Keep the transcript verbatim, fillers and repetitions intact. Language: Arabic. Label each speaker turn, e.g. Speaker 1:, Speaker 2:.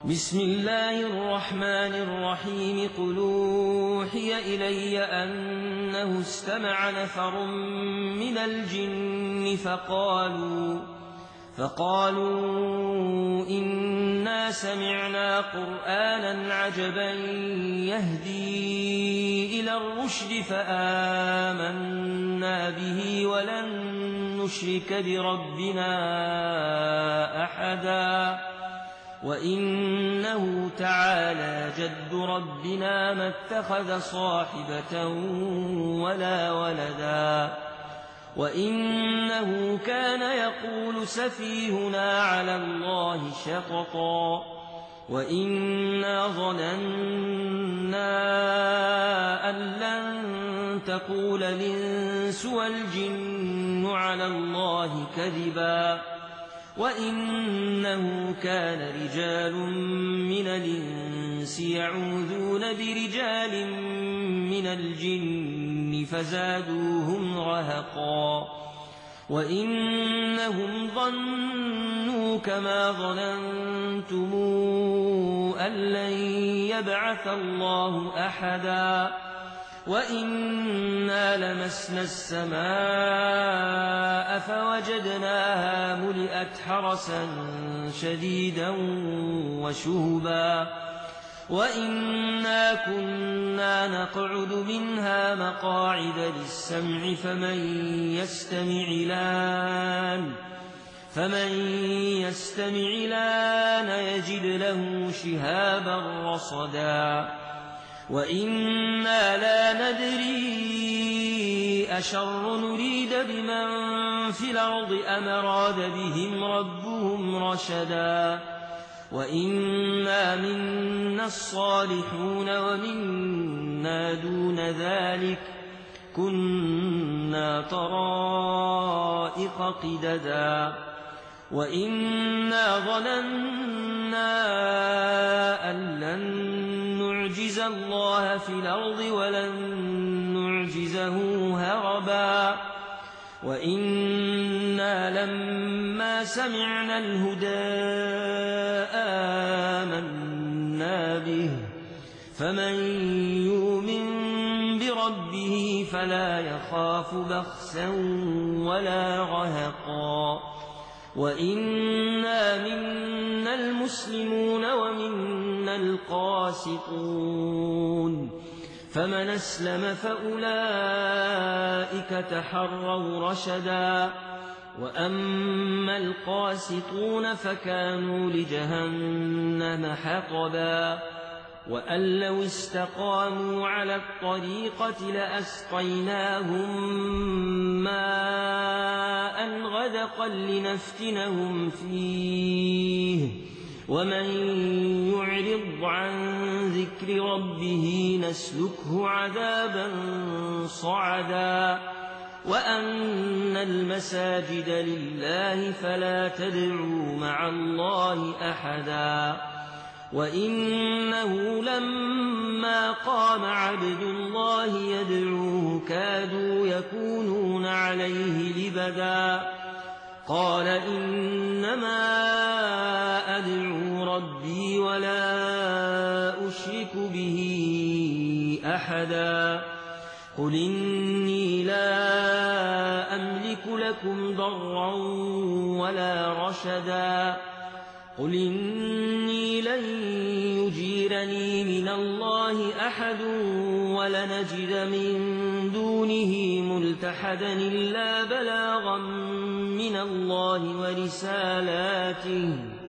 Speaker 1: بسم الله الرحمن الرحيم قل أوحي إلي أنه استمع نفر من الجن فقالوا فقالوا إنا سمعنا قرآنا عجبا يهدي إلى الرشد فآمنا به ولن نشرك بربنا أحدا وإنه تعالى جد ربنا ما اتخذ صاحبة ولا ولدا وإنه كان يقول سفيهنا على الله شططا وإنا ظننا أن لن تقول الإنس والجن على الله كذبا وإنه كان رجال من الإنس يعوذون برجال من الجن فزادوهم رهقا وإنهم ظنوا كما ظننتم أن لن يبعث الله أحدا وإنا لمسنا السماء فوجدناها ملئت حرسا شديدا وشهبا وإنا كنا نقعد منها مقاعد للسمع فمن يستمع الآن فمن يستمع الآن يجد له شهابا رصدا وإنا لا ندري أشر نريد بمن في الأرض أم أراد بهم ربهم رشدا وإنا منا الصالحون ومنا دون ذلك كنا طرائق قددا وإنا ظننا أن لن نعجز الله في الأرض ولن نعجزه هربا وإنا لما سمعنا الهدى آمنا به فمن يؤمن بربه فلا يخاف بخسا ولا رهقا وإنا منا المسلمون ومنا القاسطون فمن أسلم فأولئك تحروا رشدا وأما القاسطون فكانوا لجهنم حطبا وأن لو استقاموا على الطريقة لأسقيناهم ماء غدقا لنفتنهم فيه ومن يعرض عن ذكر ربه نسلكه عذابا صعدا وأن المساجد لله فلا تدعوا مع الله أحدا وإنه لما قام عبد الله يدعوه كادوا يكونون عليه لبدا قال إنما أدعو ربي ولا أشرك به أحدا قل إني لا أملك لكم ضرا ولا رشدا قل إني لن يجيرني من الله أحد ولنجد من دونه ملتحدا إلا بلاغا من الله ورسالاته